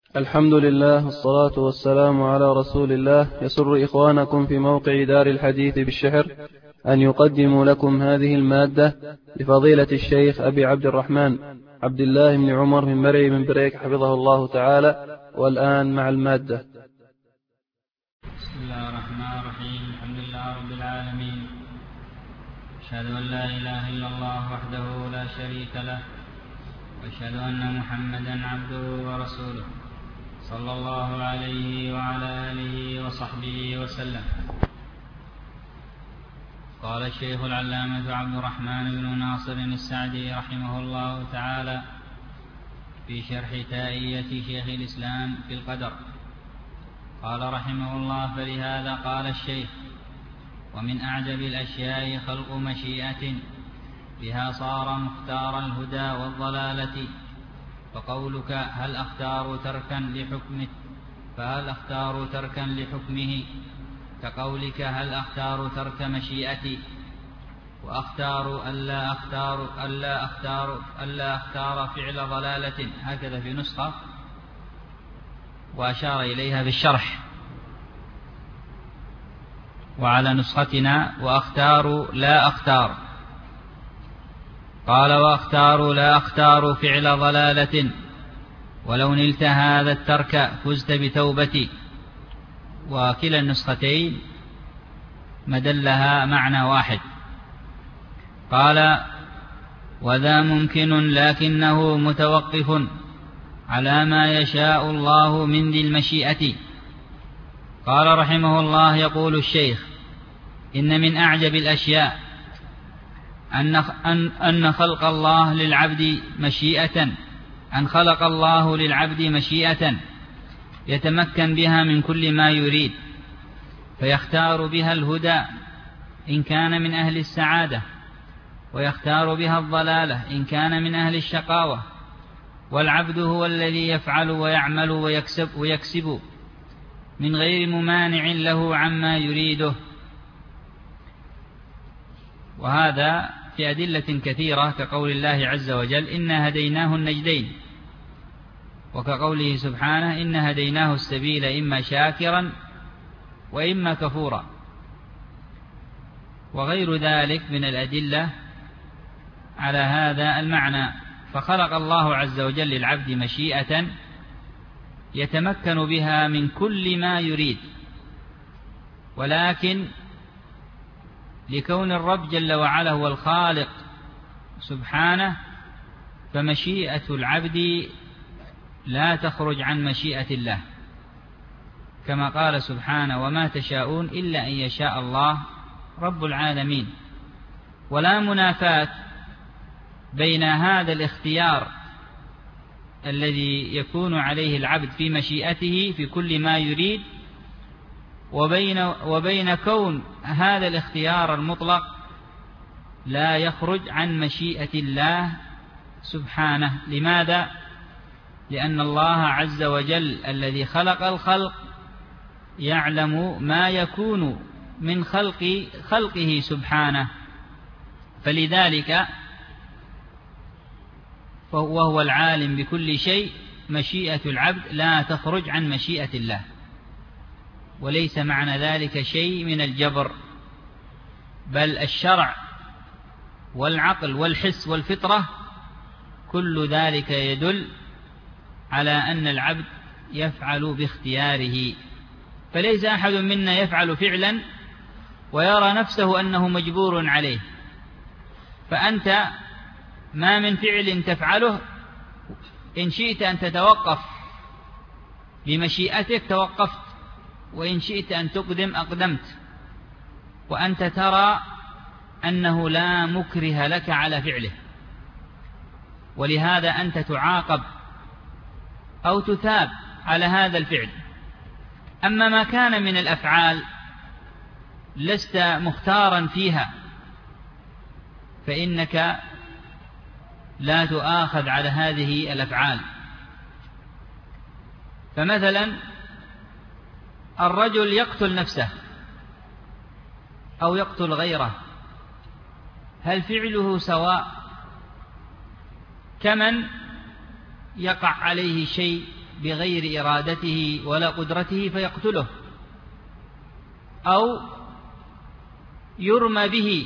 الحمد لله والصلاة والسلام على رسول الله. يسر إخوانكم في موقع دار الحديث بالشحر أن يقدموا لكم هذه المادة لفضيلة الشيخ أبي عبد الرحمن عبد الله بن عمر من مرعي من بريك حفظه الله تعالى. والآن مع المادة. بسم الله الرحمن الرحيم. الحمد لله رب العالمين، أشهد أن لا إله إلا الله وحده لا شريك له، وأشهد أن محمدا عبده ورسوله صلى الله عليه وعلى آله وصحبه وسلم. قال الشيخ العلامة عبد الرحمن بن ناصر السعدي رحمه الله تعالى في شرح تائية شيخ الإسلام في القدر، قال رحمه الله: فلهذا قال الشيخ: ومن أعجب الأشياء خلق مشيئة بها صار مختار الهدى والضلالة، فقولك هل أختار تركا لحكمه كقولك هل أختار ترك مشيئتي، وأختار ألا أختار فعل ضلالة، هكذا في نسخة، وأشار إليها بالشرح. وعلى نسختنا وأختار لا أختار، قال: وأختار لا أختار فعل ضلالة، ولو نلت هذا الترك فزت بتوبتي. وكلا النسختين مدلها معنى واحد. قال: وذا ممكن لكنه متوقف على ما يشاء الله من ذي المشيئة. قال رحمه الله: يقول الشيخ: إن من أعجب الأشياء أن خلق الله للعبد مشيئة يتمكن بها من كل ما يريد، فيختار بها الهدى إن كان من أهل السعادة، ويختار بها الضلالة إن كان من أهل الشقاوة. والعبد هو الذي يفعل ويعمل ويكسب من غير ممانع له عما يريده. وهذا في أدلة كثيرة، كقول الله عز وجل: إنا هديناه النجدين، وكقوله سبحانه: إنا هديناه السبيل إما شاكرا وإما كفورا، وغير ذلك من الأدلة على هذا المعنى. فخلق الله عز وجل للعبد مشيئة يتمكن بها من كل ما يريد، ولكن لكون الرب جل وعلا هو الخالق سبحانه، فمشيئة العبد لا تخرج عن مشيئة الله، كما قال سبحانه: وما تشاءون إلا أن يشاء الله رب العالمين. ولا منافاة بين هذا الاختيار الذي يكون عليه العبد في مشيئته في كل ما يريد، وبين كون هذا الاختيار المطلق لا يخرج عن مشيئة الله سبحانه. لماذا؟ لأن الله عز وجل الذي خلق الخلق يعلم ما يكون من خلقه سبحانه، فلذلك وهو العالم بكل شيء. مشيئة العبد لا تخرج عن مشيئة الله، وليس معنى ذلك شيء من الجبر، بل الشرع والعقل والحس والفطرة كل ذلك يدل على أن العبد يفعل باختياره. فليس أحد منا يفعل فعلا ويرى نفسه أنه مجبور عليه. فأنت ما من فعل تفعله إن شئت أن تتوقف بمشيئتك توقفت، وإن شئت أن تقدم أقدمت، وأنت ترى أنه لا مكره لك على فعله، ولهذا أنت تعاقب أو تثاب على هذا الفعل. أما ما كان من الأفعال لست مختارا فيها فإنك لا تؤاخذ على هذه الأفعال. فمثلا الرجل يقتل نفسه أو يقتل غيره، هل فعله سواء كمن يقع عليه شيء بغير إرادته ولا قدرته فيقتله، أو يرمى به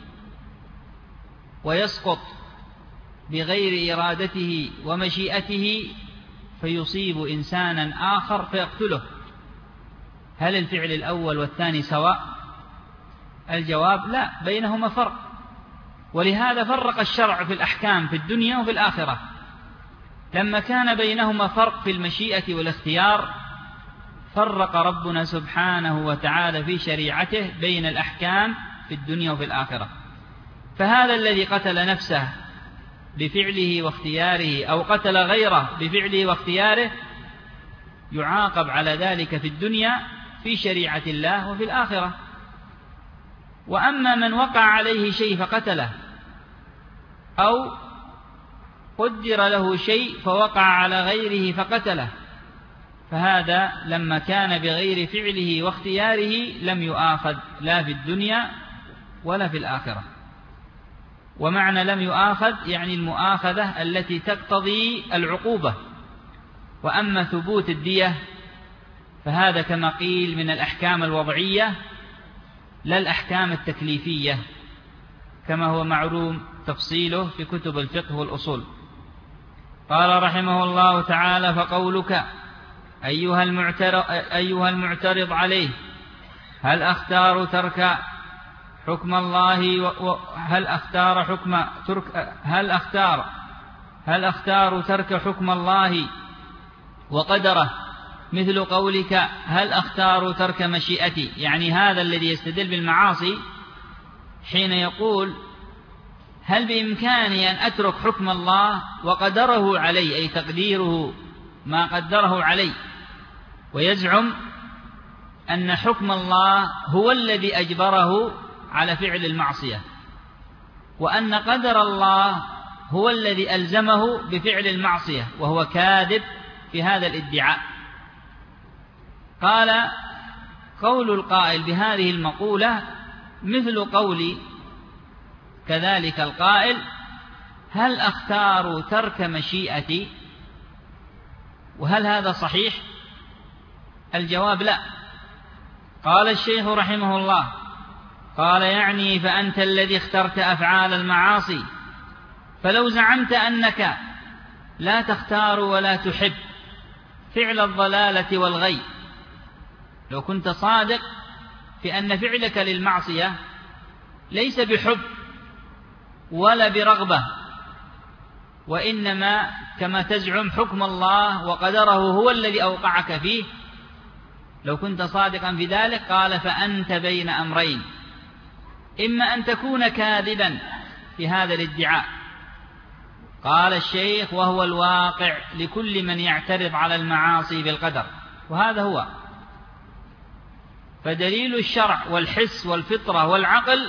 ويسقط بغير إرادته ومشيئته فيصيب إنسانا آخر فيقتله. هل الفعل الأول والثاني سواء؟ الجواب لا، بينهما فرق، ولهذا فرق الشرع في الأحكام في الدنيا وفي الآخرة. لما كان بينهما فرق في المشيئة والاختيار فرق ربنا سبحانه وتعالى في شريعته بين الأحكام في الدنيا وفي الآخرة. فهذا الذي قتل نفسه بفعله واختياره أو قتل غيره بفعله واختياره يعاقب على ذلك في الدنيا في شريعة الله وفي الآخرة. وأما من وقع عليه شيء فقتله أو قدر له شيء فوقع على غيره فقتله فهذا لما كان بغير فعله واختياره لم يؤاخذ لا في الدنيا ولا في الآخرة. ومعنى لم يؤاخذ يعني المؤاخذة التي تقتضي العقوبة. وأما ثبوت الدية فهذا كما قيل من الأحكام الوضعية لا الأحكام التكليفية كما هو معلوم تفصيله في كتب الفقه والأصول. قال رحمه الله تعالى: فقولك أيها المعترض عليه هل أختار ترك حكم الله هل أختار ترك حكم الله وقدره مثل قولك هل أختار ترك مشيئتي، يعني هذا الذي يستدل بالمعاصي حين يقول هل بإمكاني أن أترك حكم الله وقدره علي، أي تقديره ما قدره علي، ويزعم أن حكم الله هو الذي أجبره على فعل المعصية وأن قدر الله هو الذي ألزمه بفعل المعصية، وهو كاذب في هذا الادعاء. قال: قول القائل بهذه المقولة مثل قول كذلك القائل هل أختار ترك مشيئتي، وهل هذا صحيح؟ الجواب لا. قال الشيخ رحمه الله: قال: يعني فأنت الذي اخترت أفعال المعاصي، فلو زعمت أنك لا تختار ولا تحب فعل الضلالة والغي، لو كنت صادق في أن فعلك للمعصية ليس بحب ولا برغبة، وإنما كما تزعم حكم الله وقدره هو الذي أوقعك فيه، لو كنت صادقا في ذلك قال فأنت بين أمرين: إما أن تكون كاذبا في هذا الادعاء. قال الشيخ: وهو الواقع لكل من يعترض على المعاصي بالقدر، وهذا هو. فدليل الشرع والحس والفطرة والعقل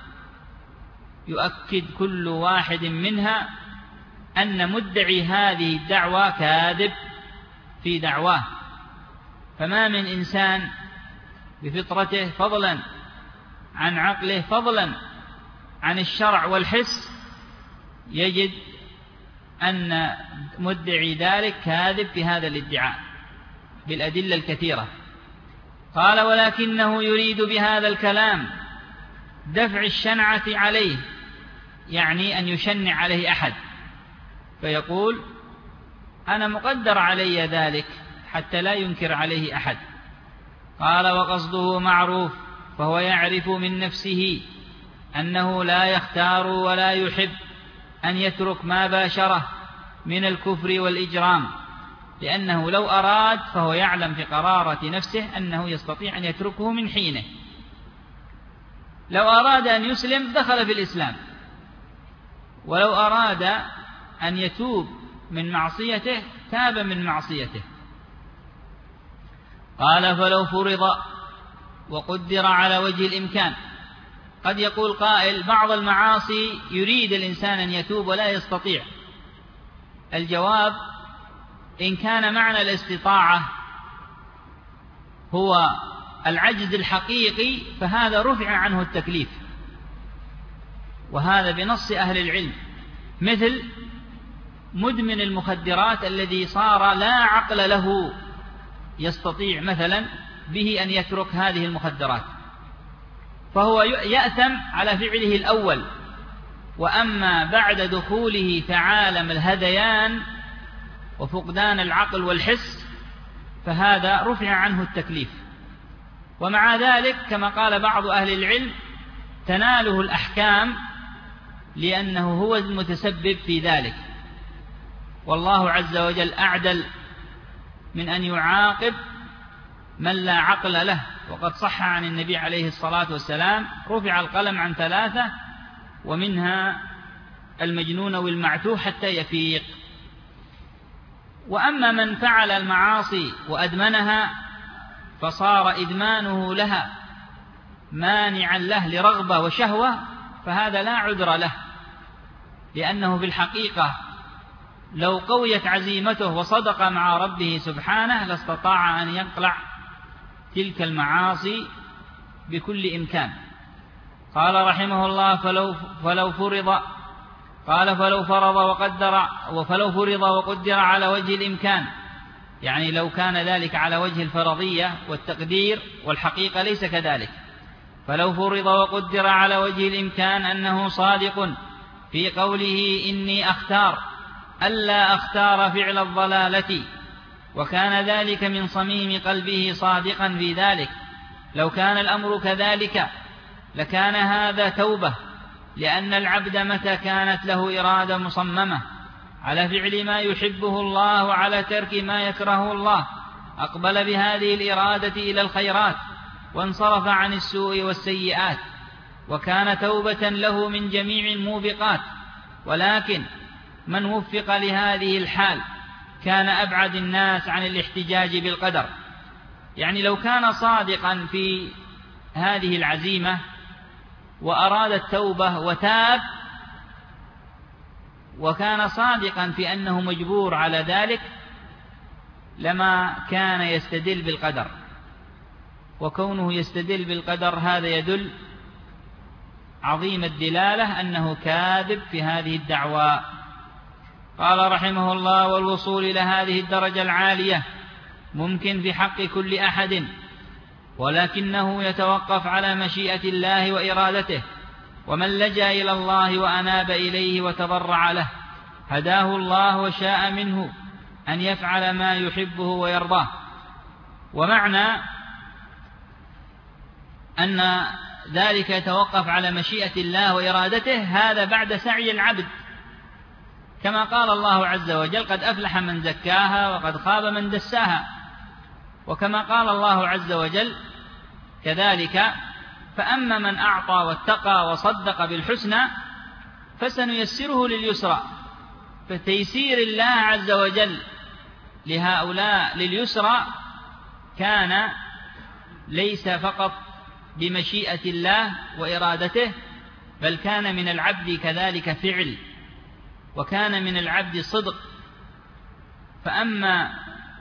يؤكد كل واحد منها أن مدعي هذه الدعوة كاذب في دعواه. فما من إنسان بفطرته فضلا عن عقله فضلا عن الشرع والحس يجد أن مدعي ذلك كاذب في هذا الادعاء بالأدلة الكثيرة. قال: ولكنه يريد بهذا الكلام دفع الشنعة عليه، يعني أن يشنع عليه أحد فيقول أنا مقدر علي ذلك حتى لا ينكر عليه أحد. قال: وقصده معروف، فهو يعرف من نفسه أنه لا يختار ولا يحب أن يترك ما باشره من الكفر والإجرام، لأنه لو أراد فهو يعلم في قرارة نفسه أنه يستطيع أن يتركه من حينه. لو أراد أن يسلم دخل في الإسلام، ولو أراد أن يتوب من معصيته تاب من معصيته. قال: فلو فرض وقدر على وجه الإمكان. قد يقول قائل: بعض المعاصي يريد الإنسان أن يتوب ولا يستطيع. الجواب: إن كان معنى الاستطاعة هو العجز الحقيقي فهذا رفع عنه التكليف، وهذا بنص أهل العلم، مثل مدمن المخدرات الذي صار لا عقل له يستطيع مثلا به أن يترك هذه المخدرات، فهو يأثم على فعله الأول. وأما بعد دخوله في عالم الهذيان وفقدان العقل والحس فهذا رفع عنه التكليف، ومع ذلك كما قال بعض أهل العلم تناله الأحكام لأنه هو المتسبب في ذلك، والله عز وجل أعدل من أن يعاقب من لا عقل له. وقد صح عن النبي عليه الصلاة والسلام رفع القلم عن 3 ومنها المجنون والمعتوه حتى يفيق. وأما من فعل المعاصي وأدمنها فصار إدمانه لها مانعا له لرغبة وشهوة فهذا لا عذر له، لأنه في الحقيقة لو قويت عزيمته وصدق مع ربه سبحانه لاستطاع أن يقلع تلك المعاصي بكل إمكان. قال رحمه الله فلو فرض وقدر على وجه الإمكان، يعني لو كان ذلك على وجه الفرضية والتقدير، والحقيقة ليس كذلك. فلو فرض وقدر على وجه الإمكان أنه صادق في قوله إني أختار ألا أختار فعل الضلالة، وكان ذلك من صميم قلبه صادقا في ذلك، لو كان الأمر كذلك لكان هذا توبة، لأن العبد متى كانت له إرادة مصممة على فعل ما يحبه الله وعلى ترك ما يكرهه الله أقبل بهذه الإرادة إلى الخيرات وانصرف عن السوء والسيئات، وكان توبة له من جميع الموبقات. ولكن من وفق لهذه الحال كان أبعد الناس عن الاحتجاج بالقدر. يعني لو كان صادقا في هذه العزيمة وأراد التوبة وتاب، وكان صادقا في أنه مجبور على ذلك، لما كان يستدل بالقدر. وكونه يستدل بالقدر هذا يدل عظيم الدلالة أنه كاذب في هذه الدعوى. قال رحمه الله والوصول إلى هذه الدرجة العالية ممكن في حق كل أحد، ولكنه يتوقف على مشيئة الله وإرادته. ومن لجأ إلى الله وأناب إليه وتضرع له هداه الله وشاء منه أن يفعل ما يحبه ويرضاه. ومعنى أن ذلك يتوقف على مشيئة الله وإرادته هذا بعد سعي العبد، كما قال الله عز وجل قد أفلح من زكاها وقد خاب من دساها. وكما قال الله عز وجل كذلك فأما من أعطى واتقى وصدق بالحسنى فسنيسره لليسرى. فتيسير الله عز وجل لهؤلاء لليسرى كان ليس فقط بمشيئة الله وإرادته، بل كان من العبد كذلك فعل، وكان من العبد صدق. فأما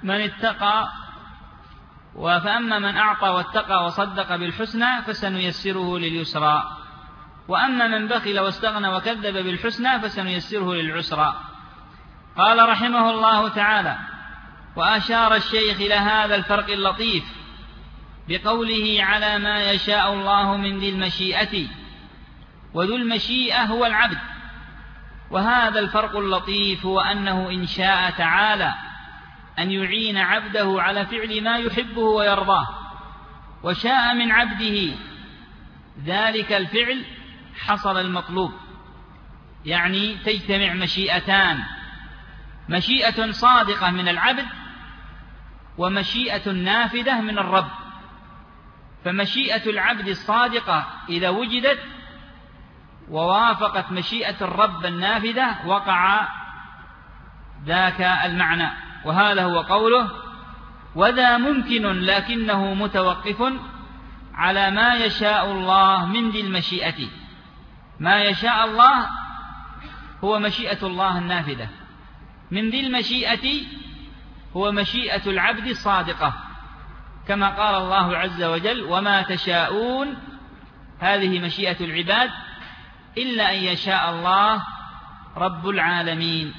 من أعطى واتقى وصدق بالحسنى فسنيسره لليسرى، وأما من بخل واستغنى وكذب بالحسنى فسنيسره للعسرى. قال رحمه الله تعالى وأشار الشيخ إلى هذا الفرق اللطيف بقوله على ما يشاء الله من ذي المشيئة، وذو المشيئة هو العبد. وهذا الفرق اللطيف هو أنه إن شاء تعالى أن يعين عبده على فعل ما يحبه ويرضاه، وشاء من عبده ذلك الفعل حصل المطلوب. يعني تجتمع مشيئتان، مشيئة صادقة من العبد ومشيئة نافذة من الرب. فمشيئة العبد الصادقة إذا وجدت ووافقت مشيئة الرب النافذة وقع ذاك المعنى. وهذا هو قوله وذا ممكن لكنه متوقف على ما يشاء الله من ذي المشيئة. ما يشاء الله هو مشيئة الله النافذة، من ذي المشيئة هو مشيئة العبد الصادقة، كما قال الله عز وجل وما تشاءون، هذه مشيئة العباد، إلا أن يشاء الله رب العالمين.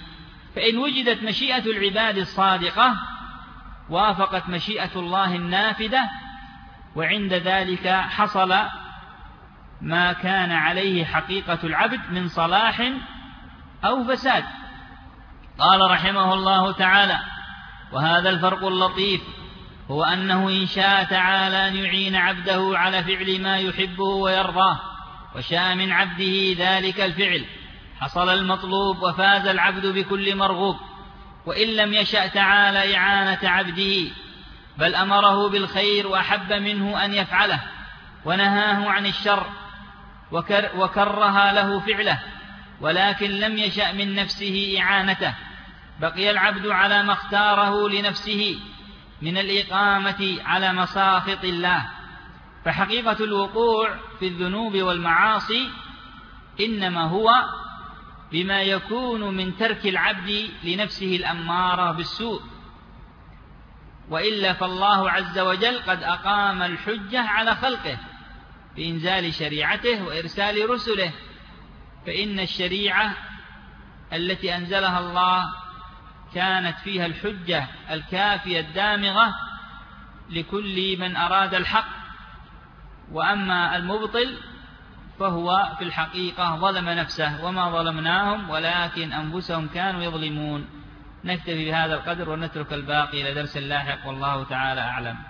فإن وجدت مشيئة العباد الصادقة وافقت مشيئة الله النافذة، وعند ذلك حصل ما كان عليه حقيقة العبد من صلاح أو فساد. قال رحمه الله تعالى: وهذا الفرق اللطيف هو أنه إن شاء تعالى أن يعين عبده على فعل ما يحبه ويرضاه، وشاء من عبده ذلك الفعل، حصل المطلوب وفاز العبد بكل مرغوب. وإن لم يشأ تعالى إعانة عبده، بل أمره بالخير وأحب منه أن يفعله، ونهاه عن الشر وكره له فعله، ولكن لم يشأ من نفسه إعانته، بقي العبد على ما اختاره لنفسه من الإقامة على مساخط الله. فحقيقة الوقوع في الذنوب والمعاصي إنما هو بما يكون من ترك العبد لنفسه الأمارة بالسوء، وإلا فالله عز وجل قد أقام الحجة على خلقه بإنزال شريعته وإرسال رسله. فإن الشريعة التي أنزلها الله كانت فيها الحجة الكافية الدامغة لكل من أراد الحق، وأما المبطل فهو في الحقيقة ظلم نفسه وما ظلمناهم ولكن أنفسهم كانوا يظلمون. نكتفي بهذا القدر ونترك الباقي إلى درس لاحق، والله تعالى أعلم.